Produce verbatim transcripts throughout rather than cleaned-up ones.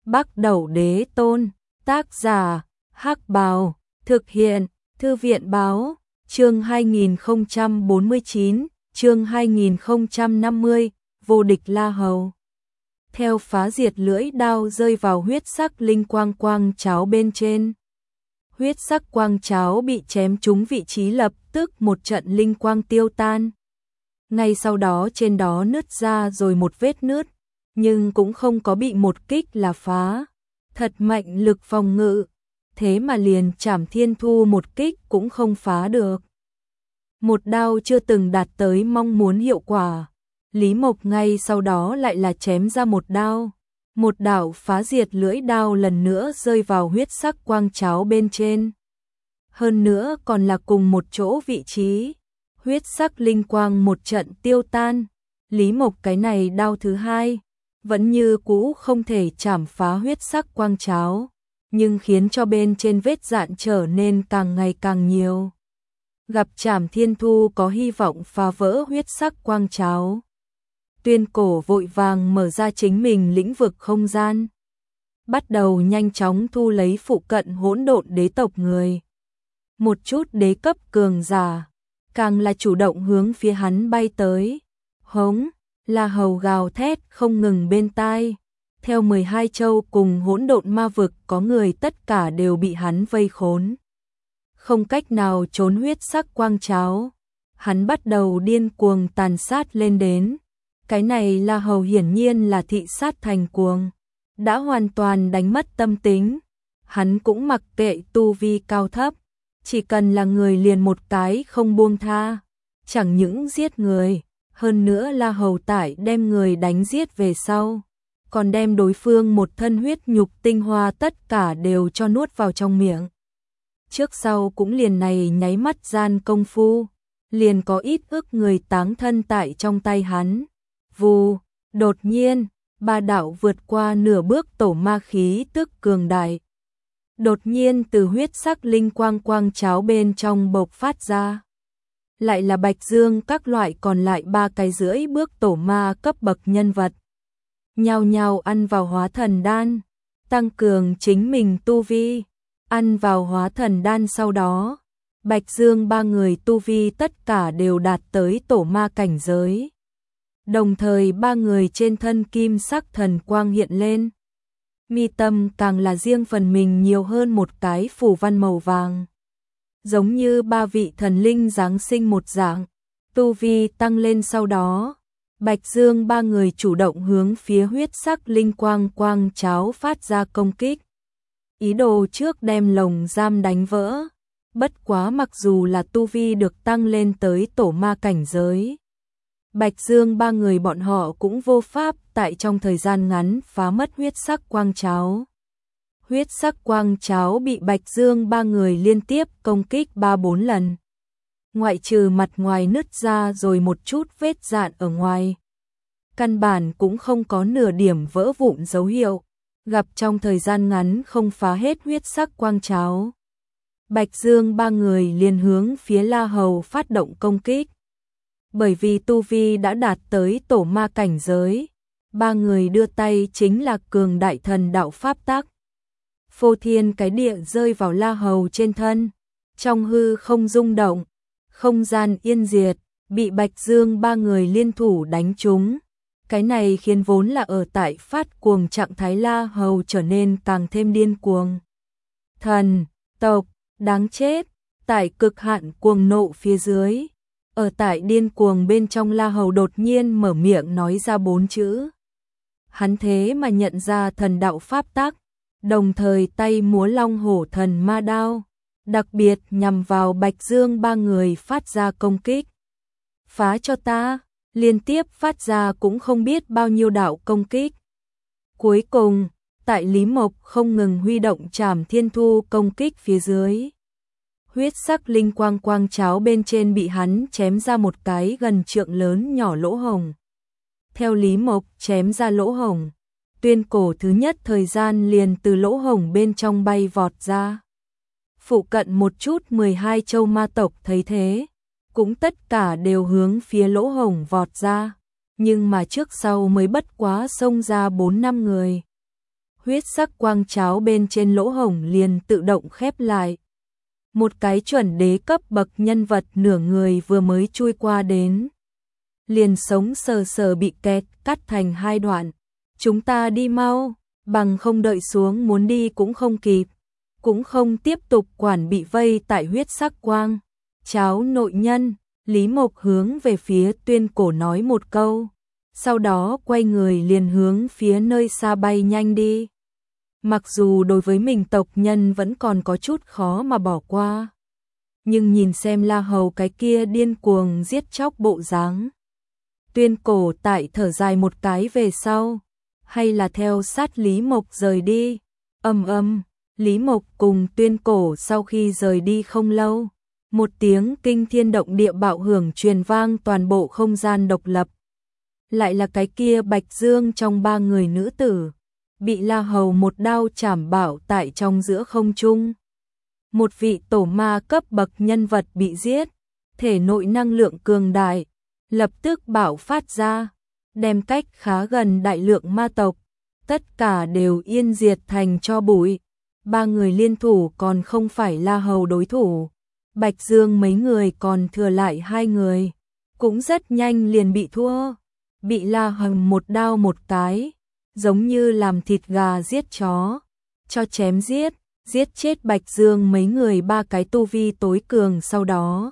Bắc Đẩu Đế Tôn, tác giả, Hắc Bào, thực hiện, Thư viện Báo, chương hai nghìn không trăm bốn mươi chín, chương hai nghìn không trăm năm mươi, vô địch La Hầu. Theo phá diệt lưỡi đao rơi vào huyết sắc linh quang quang cháo bên trên. Huyết sắc quang cháo bị chém trúng vị trí lập tức một trận linh quang tiêu tan. Ngay sau đó trên đó nứt ra rồi một vết nứt, nhưng cũng không có bị một kích là phá. Thật mạnh lực phòng ngự, thế mà liền Trảm Thiên Thu một kích cũng không phá được. Một đao chưa từng đạt tới mong muốn hiệu quả. Lý Mộc ngay sau đó lại là chém ra một đao. Một đạo phá diệt lưỡi đao lần nữa rơi vào huyết sắc quang cháo bên trên. Hơn nữa còn là cùng một chỗ vị trí. Huyết sắc linh quang một trận tiêu tan. Lý Mộc cái này đao thứ hai, vẫn như cũ không thể chảm phá huyết sắc quang cháo, nhưng khiến cho bên trên vết dạn trở nên càng ngày càng nhiều. Gặp Trảm Thiên Thu có hy vọng phá vỡ huyết sắc quang cháo. Tuyên Cổ vội vàng mở ra chính mình lĩnh vực không gian, bắt đầu nhanh chóng thu lấy phụ cận hỗn độn đế tộc người. Một chút đế cấp cường giả, càng là chủ động hướng phía hắn bay tới. Hống, La Hầu gào thét không ngừng bên tai. Theo mười hai châu cùng hỗn độn ma vực có người tất cả đều bị hắn vây khốn. Không cách nào trốn huyết sắc quang cháo. Hắn bắt đầu điên cuồng tàn sát lên đến. Cái này La Hầu hiển nhiên là thị sát thành cuồng. Đã hoàn toàn đánh mất tâm tính. Hắn cũng mặc kệ tu vi cao thấp. Chỉ cần là người liền một cái không buông tha. Chẳng những giết người. Hơn nữa La Hầu tải đem người đánh giết về sau. Còn đem đối phương một thân huyết nhục tinh hoa tất cả đều cho nuốt vào trong miệng. Trước sau cũng liền này nháy mắt gian công phu. Liền có ít ức người táng thân tại trong tay hắn. Vù, đột nhiên, ba đạo vượt qua nửa bước tổ ma khí tức cường đại. Đột nhiên từ huyết sắc linh quang quang cháo bên trong bộc phát ra. Lại là Bạch Dương các loại còn lại ba cái rưỡi bước tổ ma cấp bậc nhân vật. Nhao nhao ăn vào hóa thần đan, tăng cường chính mình tu vi. Ăn vào hóa thần đan sau đó, Bạch Dương ba người tu vi tất cả đều đạt tới tổ ma cảnh giới. Đồng thời ba người trên thân kim sắc thần quang hiện lên. Mi tâm càng là riêng phần mình nhiều hơn một cái phù văn màu vàng. Giống như ba vị thần linh giáng sinh một dạng, tu vi tăng lên sau đó. Bạch Dương ba người chủ động hướng phía huyết sắc linh quang quang cháo phát ra công kích. Ý đồ trước đem lồng giam đánh vỡ. Bất quá mặc dù là tu vi được tăng lên tới tổ ma cảnh giới. Bạch Dương ba người bọn họ cũng vô pháp tại trong thời gian ngắn phá mất huyết sắc quang cháo. Huyết sắc quang cháo bị Bạch Dương ba người liên tiếp công kích ba bốn lần. Ngoại trừ mặt ngoài nứt ra rồi một chút vết dạn ở ngoài. Căn bản cũng không có nửa điểm vỡ vụn dấu hiệu. Gặp trong thời gian ngắn không phá hết huyết sắc quang cháo. Bạch Dương ba người liền hướng phía La Hầu phát động công kích. Bởi vì tu vi đã đạt tới tổ ma cảnh giới. Ba người đưa tay chính là cường đại thần đạo pháp tắc. Phô thiên cái địa rơi vào La Hầu trên thân. Trong hư không rung động. Không gian yên diệt. Bị Bạch Dương ba người liên thủ đánh trúng. Cái này khiến vốn là ở tại phát cuồng trạng thái La Hầu trở nên càng thêm điên cuồng. Thần, tộc, đáng chết. Tại cực hạn cuồng nộ phía dưới. Ở tại điên cuồng bên trong La Hầu đột nhiên mở miệng nói ra bốn chữ. Hắn thế mà nhận ra thần đạo pháp tắc. Đồng thời tay múa long hổ thần ma đao, đặc biệt nhằm vào Bạch Dương ba người phát ra công kích. Phá cho ta, liên tiếp phát ra cũng không biết bao nhiêu đạo công kích. Cuối cùng, tại Lý Mộc không ngừng huy động Trảm Thiên Thu công kích phía dưới. Huyết sắc linh quang quang cháo bên trên bị hắn chém ra một cái gần trượng lớn nhỏ lỗ hổng. Theo Lý Mộc chém ra lỗ hổng, Tuyên Cổ thứ nhất thời gian liền từ lỗ hổng bên trong bay vọt ra. Phụ cận một chút mười hai châu ma tộc thấy thế, cũng tất cả đều hướng phía lỗ hổng vọt ra, nhưng mà trước sau mới bất quá xông ra bốn năm người. huyết sắc quang cháo bên trên lỗ hổng liền tự động khép lại. Một cái chuẩn đế cấp bậc nhân vật nửa người vừa mới chui qua đến, liền sống sờ sờ bị kẹt cắt thành hai đoạn. Chúng ta đi mau, bằng không đợi xuống muốn đi cũng không kịp, cũng không tiếp tục quản bị vây tại huyết sắc quang cháo nội nhân. Lý Mộc hướng về phía Tuyên Cổ nói một câu, sau đó quay người liền hướng phía nơi xa bay nhanh đi. Mặc dù đối với mình tộc nhân vẫn còn có chút khó mà bỏ qua, nhưng nhìn xem La Hầu cái kia điên cuồng giết chóc bộ dáng, Tuyên Cổ tại thở dài một cái về sau, hay là theo sát Lý Mộc rời đi. Ầm ầm, Lý Mộc cùng Tuyên Cổ sau khi rời đi không lâu, một tiếng kinh thiên động địa bạo hưởng truyền vang toàn bộ không gian độc lập. Lại là cái kia Bạch Dương trong ba người nữ tử, bị La Hầu một đao chảm bạo tại trong giữa không trung. Một vị tổ ma cấp bậc nhân vật bị giết, thể nội năng lượng cường đại, lập tức bạo phát ra, đem cách khá gần đại lượng ma tộc, tất cả đều yên diệt thành tro bụi. Ba người liên thủ còn không phải La Hầu đối thủ, Bạch Dương mấy người còn thừa lại hai người, cũng rất nhanh liền bị thua, bị La Hầu một đao một cái, giống như làm thịt gà giết chó, cho chém giết, giết chết Bạch Dương mấy người ba cái tu vi tối cường. Sau đó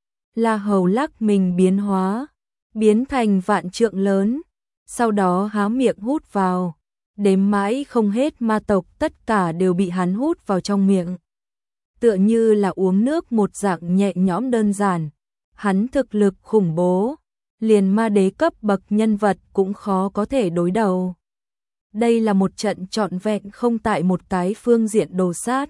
La Hầu lắc mình biến hóa, biến thành vạn trượng lớn, sau đó há miệng hút vào, đếm mãi không hết ma tộc tất cả đều bị hắn hút vào trong miệng. Tựa như là uống nước một dạng nhẹ nhõm đơn giản, hắn thực lực khủng bố, liền ma đế cấp bậc nhân vật cũng khó có thể đối đầu. Đây là một trận trọn vẹn không tại một cái phương diện đồ sát.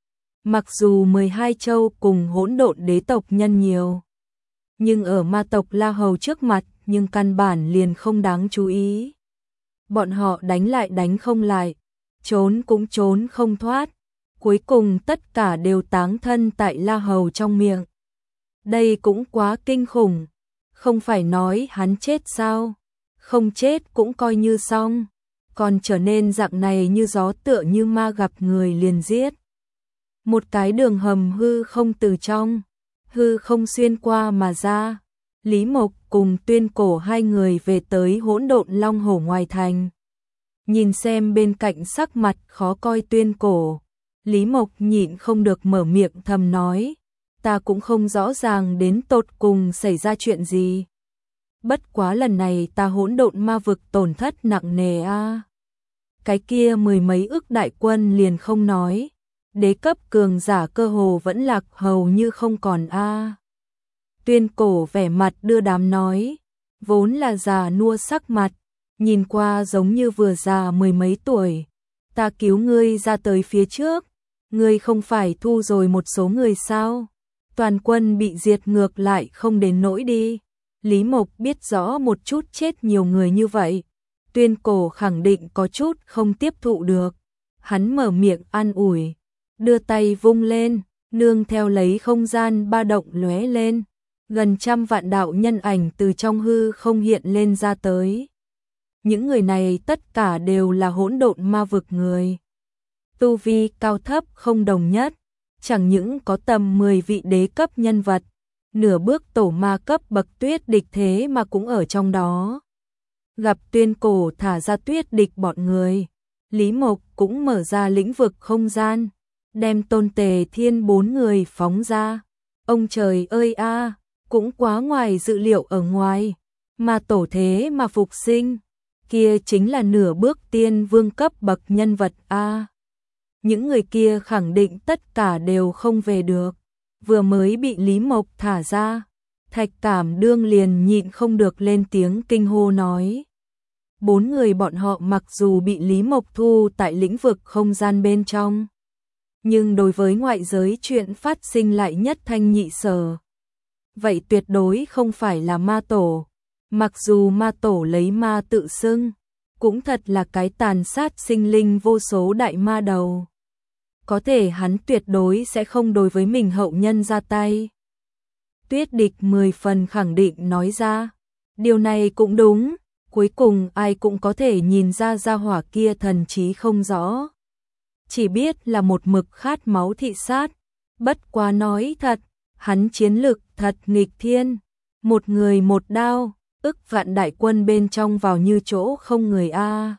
Mặc dù mười hai châu cùng hỗn độn đế tộc nhân nhiều, nhưng ở ma tộc La Hầu trước mặt nhưng căn bản liền không đáng chú ý. Bọn họ đánh lại đánh không lại, trốn cũng trốn không thoát, cuối cùng tất cả đều táng thân tại La Hầu trong miệng. Đây cũng quá kinh khủng, không phải nói hắn chết sao, không chết cũng coi như xong, còn trở nên dạng này như gió tựa như ma gặp người liền giết. Một cái đường hầm hư không từ trong hư không xuyên qua mà ra, Lý Mộc cùng Tuyên Cổ hai người về tới hỗn độn long hổ ngoài thành. Nhìn xem bên cạnh sắc mặt khó coi Tuyên Cổ, Lý Mộc nhịn không được mở miệng thầm nói, ta cũng không rõ ràng đến tột cùng xảy ra chuyện gì. Bất quá lần này ta hỗn độn ma vực tổn thất nặng nề a. À. Cái kia mười mấy ức đại quân liền không nói, đế cấp cường giả cơ hồ vẫn lạc hầu như không còn a. À. Tuyên Cổ vẻ mặt đưa đám nói, vốn là già nua sắc mặt, nhìn qua giống như vừa già mười mấy tuổi. Ta cứu ngươi ra tới phía trước, ngươi không phải thu rồi một số người sao? Toàn quân bị diệt ngược lại không đến nỗi đi. Lý Mộc biết rõ một chút chết nhiều người như vậy, Tuyên Cổ khẳng định có chút không tiếp thụ được. Hắn mở miệng an ủi, đưa tay vung lên, nương theo lấy không gian ba động lóe lên, gần trăm vạn đạo nhân ảnh từ trong hư không hiện lên ra tới. Những người này tất cả đều là hỗn độn ma vực người. Tu vi cao thấp không đồng nhất, chẳng những có tầm mười vị đế cấp nhân vật, nửa bước tổ ma cấp bậc tuyết địch thế mà cũng ở trong đó. Gặp Tuyên Cổ thả ra tuyết địch bọn người, Lý Mộc cũng mở ra lĩnh vực không gian, đem Tôn Tề Thiên bốn người phóng ra. Ông trời ơi a, à, cũng quá ngoài dự liệu ở ngoài, mà tổ thế mà phục sinh, kia chính là nửa bước tiên vương cấp bậc nhân vật a. À. Những người kia khẳng định tất cả đều không về được, vừa mới bị Lý Mộc thả ra, Thạch Cảm Đương liền nhịn không được lên tiếng kinh hô nói. Bốn người bọn họ mặc dù bị Lý Mộc thu tại lĩnh vực không gian bên trong, nhưng đối với ngoại giới chuyện phát sinh lại nhất thanh nhị sở. Vậy tuyệt đối không phải là ma tổ, mặc dù ma tổ lấy ma tự xưng, cũng thật là cái tàn sát sinh linh vô số đại ma đầu. Có thể hắn tuyệt đối sẽ không đối với mình hậu nhân ra tay. Tuyết địch mười phần khẳng định nói ra, điều này cũng đúng, Cuối cùng ai cũng có thể nhìn ra gia hỏa kia thần trí không rõ. Chỉ biết là một mực khát máu thị sát. Bất quá nói thật, hắn chiến lực thật nghịch thiên. Một người một đao, ức vạn đại quân bên trong vào như chỗ không người a.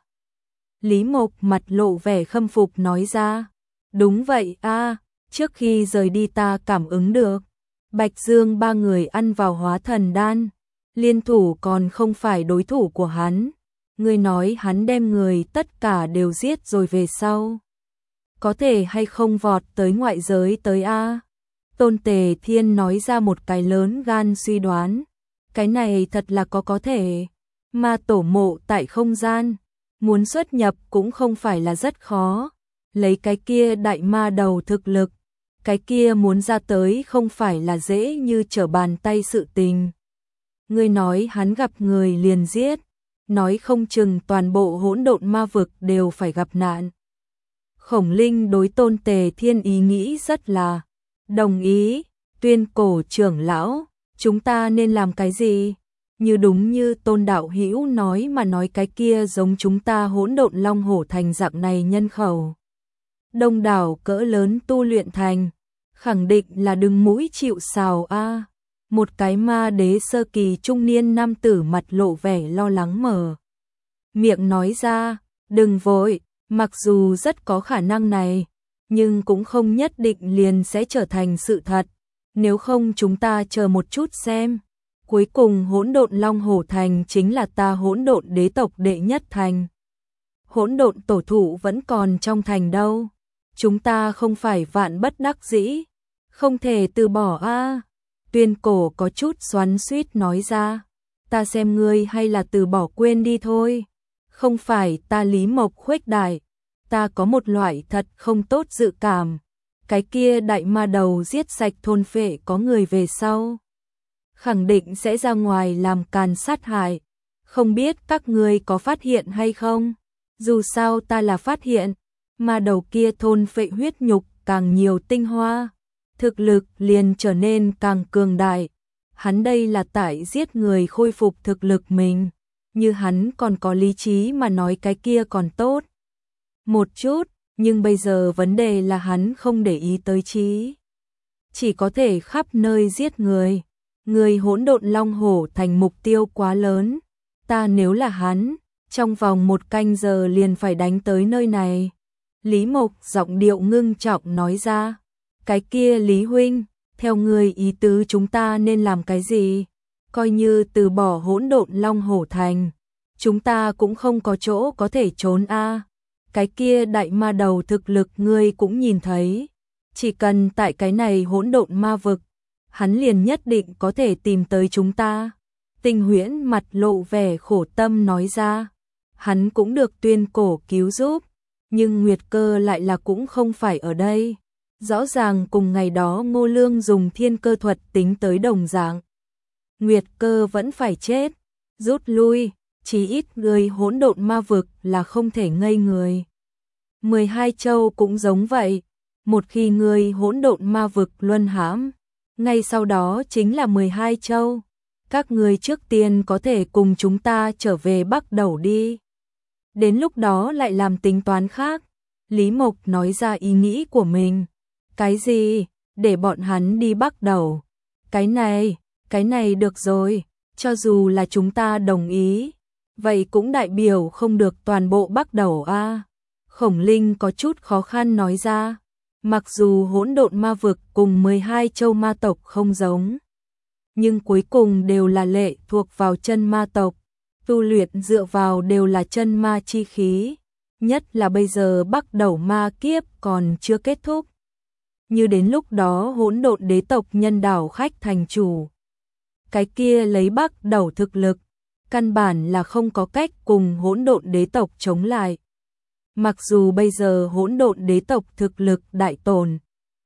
Lý Mộc mặt lộ vẻ khâm phục nói ra. Đúng vậy a, trước khi rời đi ta cảm ứng được. Bạch Dương ba người ăn vào hóa thần đan. Liên thủ còn không phải đối thủ của hắn. Ngươi nói hắn đem người tất cả đều giết rồi về sau. Có thể hay không vọt tới ngoại giới tới a? Tôn Tề Thiên nói ra một cái lớn gan suy đoán. Cái này thật là có có thể. Ma tổ mộ tại không gian. Muốn xuất nhập cũng không phải là rất khó. Lấy cái kia đại ma đầu thực lực. Cái kia muốn ra tới không phải là dễ như trở bàn tay sự tình. Ngươi nói hắn gặp người liền giết. Nói không chừng toàn bộ hỗn độn ma vực đều phải gặp nạn. Khổng Linh đối Tôn Tề Thiên ý nghĩ rất là đồng ý. Tuyên cổ trưởng lão, chúng ta nên làm cái gì? Như đúng như Tôn đạo hữu nói mà nói, cái kia giống chúng ta hỗn độn long hổ thành dạng này nhân khẩu đông đảo cỡ lớn tu luyện thành, khẳng định là đừng mũi chịu sào a. Một cái ma đế sơ kỳ trung niên nam tử mặt lộ vẻ lo lắng mở miệng nói ra, đừng vội, mặc dù rất có khả năng này, nhưng cũng không nhất định liền sẽ trở thành sự thật. Nếu không chúng ta chờ một chút xem. Cuối cùng hỗn độn long hổ thành chính là ta hỗn độn đế tộc đệ nhất thành. Hỗn độn tổ thụ vẫn còn trong thành đâu. Chúng ta không phải vạn bất đắc dĩ, không thể từ bỏ a. Tuyên cổ có chút xoắn xuýt nói ra, ta xem ngươi hay là từ bỏ quên đi thôi. Không phải ta Lý Mộc khuếch đại, ta có một loại thật không tốt dự cảm. Cái kia đại ma đầu giết sạch thôn phệ có người về sau, khẳng định sẽ ra ngoài làm càn sát hại. Không biết các ngươi có phát hiện hay không? Dù sao ta là phát hiện, ma đầu kia thôn phệ huyết nhục càng nhiều tinh hoa, thực lực liền trở nên càng cường đại. Hắn đây là tại giết người khôi phục thực lực mình. Như hắn còn có lý trí mà nói cái kia còn tốt một chút, nhưng bây giờ vấn đề là hắn không để ý tới trí. Chỉ có thể khắp nơi giết người. Người hỗn độn long hổ thành mục tiêu quá lớn. Ta nếu là hắn, trong vòng một canh giờ liền phải đánh tới nơi này. Lý Mộc giọng điệu ngưng trọng nói ra. Cái kia Lý huynh, theo người ý tứ chúng ta nên làm cái gì? Coi như từ bỏ hỗn độn long hổ thành, chúng ta cũng không có chỗ có thể trốn a. Cái kia đại ma đầu thực lực ngươi cũng nhìn thấy, chỉ cần tại cái này hỗn độn ma vực, hắn liền nhất định có thể tìm tới chúng ta. Tinh Huyễn mặt lộ vẻ khổ tâm nói ra, hắn cũng được Tuyên cổ cứu giúp, nhưng Nguyệt Cơ lại là cũng không phải ở đây. Rõ ràng cùng ngày đó Ngô Lương dùng thiên cơ thuật tính tới đồng dạng. Nguyệt Cơ vẫn phải chết, rút lui, chí ít người hỗn độn ma vực là không thể ngây người. mười hai châu cũng giống vậy, một khi người hỗn độn ma vực luân hãm, ngay sau đó chính là mười hai châu. Các người trước tiên có thể cùng chúng ta trở về Bắc Đầu đi. Đến lúc đó lại làm tính toán khác. Lý Mộc nói ra ý nghĩ của mình. Cái gì? Để bọn hắn đi Bắc Đầu. Cái này, cái này được rồi. Cho dù là chúng ta đồng ý, vậy cũng đại biểu không được toàn bộ Bắc Đầu a. À. Khổng Linh có chút khó khăn nói ra. Mặc dù hỗn độn ma vực cùng mười hai châu ma tộc không giống, nhưng cuối cùng đều là lệ thuộc vào chân ma tộc, tu luyện dựa vào đều là chân ma chi khí, nhất là bây giờ Bắc Đầu ma kiếp còn chưa kết thúc. Như đến lúc đó hỗn độn đế tộc nhân đảo khách thành chủ, cái kia lấy Bắc Đầu thực lực, căn bản là không có cách cùng hỗn độn đế tộc chống lại. Mặc dù bây giờ hỗn độn đế tộc thực lực đại tổn,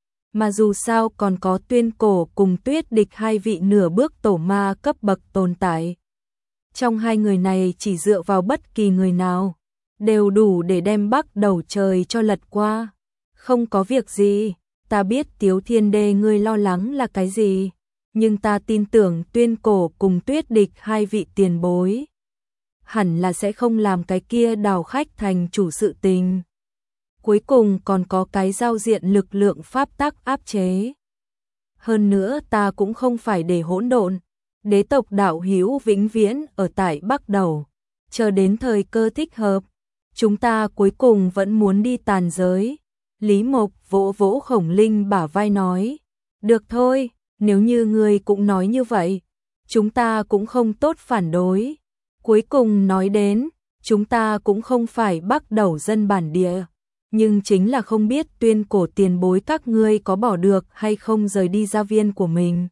mà dù sao còn có Tuyên cổ cùng Tuyết địch hai vị nửa bước tổ ma cấp bậc tồn tại. Trong hai người này chỉ dựa vào bất kỳ người nào, đều đủ để đem Bắc Đầu trời cho lật qua. Không có việc gì, ta biết Tiếu Thiên Đê ngươi lo lắng là cái gì, nhưng ta tin tưởng Tuyên cổ cùng Tuyết địch hai vị tiền bối. hẳn là sẽ không làm cái kia đào khách thành chủ sự tình. Cuối cùng còn có cái giao diện lực lượng pháp tắc áp chế. Hơn nữa ta cũng không phải để hỗn độn, đế tộc đạo hữu vĩnh viễn ở tại Bắc Đầu, chờ đến thời cơ thích hợp, chúng ta cuối cùng vẫn muốn đi tàn giới. Lý Mộc vỗ vỗ Khổng Linh bả vai nói, được thôi, nếu như ngươi cũng nói như vậy, chúng ta cũng không tốt phản đối. Cuối cùng nói đến, chúng ta cũng không phải Bắc Đầu dân bản địa, nhưng chính là không biết Tuyên Cổ tiền bối các ngươi có bỏ được hay không rời đi gia viên của mình.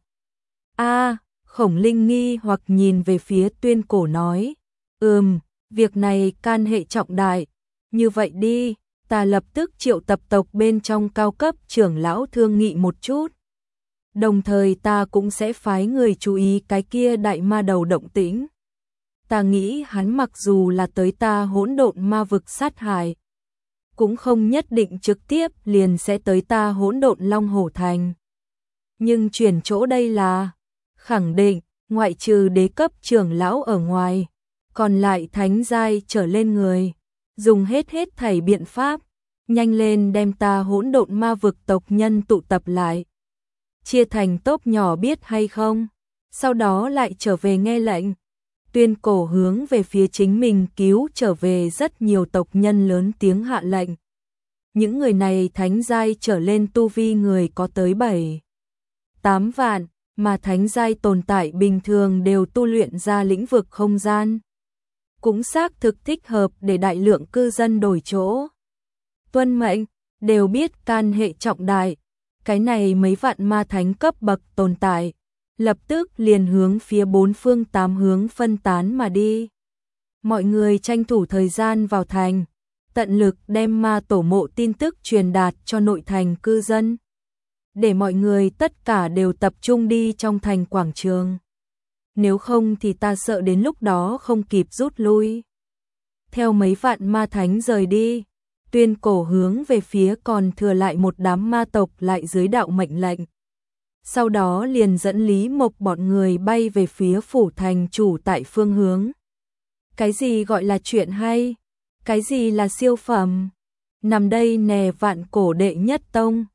A, Khổng Linh nghi hoặc nhìn về phía Tuyên Cổ nói, ừm, việc này can hệ trọng đại, như vậy đi, ta lập tức triệu tập tộc bên trong cao cấp trưởng lão thương nghị một chút. Đồng thời ta cũng sẽ phái người chú ý cái kia đại ma đầu động tĩnh. Ta nghĩ hắn mặc dù là tới ta hỗn độn ma vực sát hại, cũng không nhất định trực tiếp liền sẽ tới ta hỗn độn Long Hổ Thành. Nhưng chuyển chỗ đây là khẳng định, ngoại trừ đế cấp trưởng lão ở ngoài, còn lại thánh giai trở lên người, dùng hết hết thảy biện pháp, nhanh lên đem ta hỗn độn ma vực tộc nhân tụ tập lại, chia thành tốp nhỏ biết hay không, sau đó lại trở về nghe lệnh. Tuyên Cổ hướng về phía chính mình cứu trở về rất nhiều tộc nhân lớn tiếng hạ lệnh. Những người này thánh giai trở lên tu vi người có tới bảy, tám vạn, mà thánh giai tồn tại bình thường đều tu luyện ra lĩnh vực không gian. Cũng xác thực thích hợp để đại lượng cư dân đổi chỗ. Tuân mệnh, đều biết can hệ trọng đại, cái này mấy vạn ma thánh cấp bậc tồn tại, lập tức liền hướng phía bốn phương tám hướng phân tán mà đi. Mọi người tranh thủ thời gian vào thành, tận lực đem ma tổ mộ tin tức truyền đạt cho nội thành cư dân, để mọi người tất cả đều tập trung đi trong thành quảng trường. Nếu không thì ta sợ đến lúc đó không kịp rút lui. Theo mấy vạn ma thánh rời đi, Tuyên Cổ hướng về phía còn thừa lại một đám ma tộc lại dưới đạo mệnh lệnh. Sau đó liền dẫn Lý Mộc bọn người bay về phía phủ thành chủ tại phương hướng. Cái gì gọi là chuyện hay? Cái gì là siêu phẩm? Nằm đây nè vạn cổ đệ nhất tông,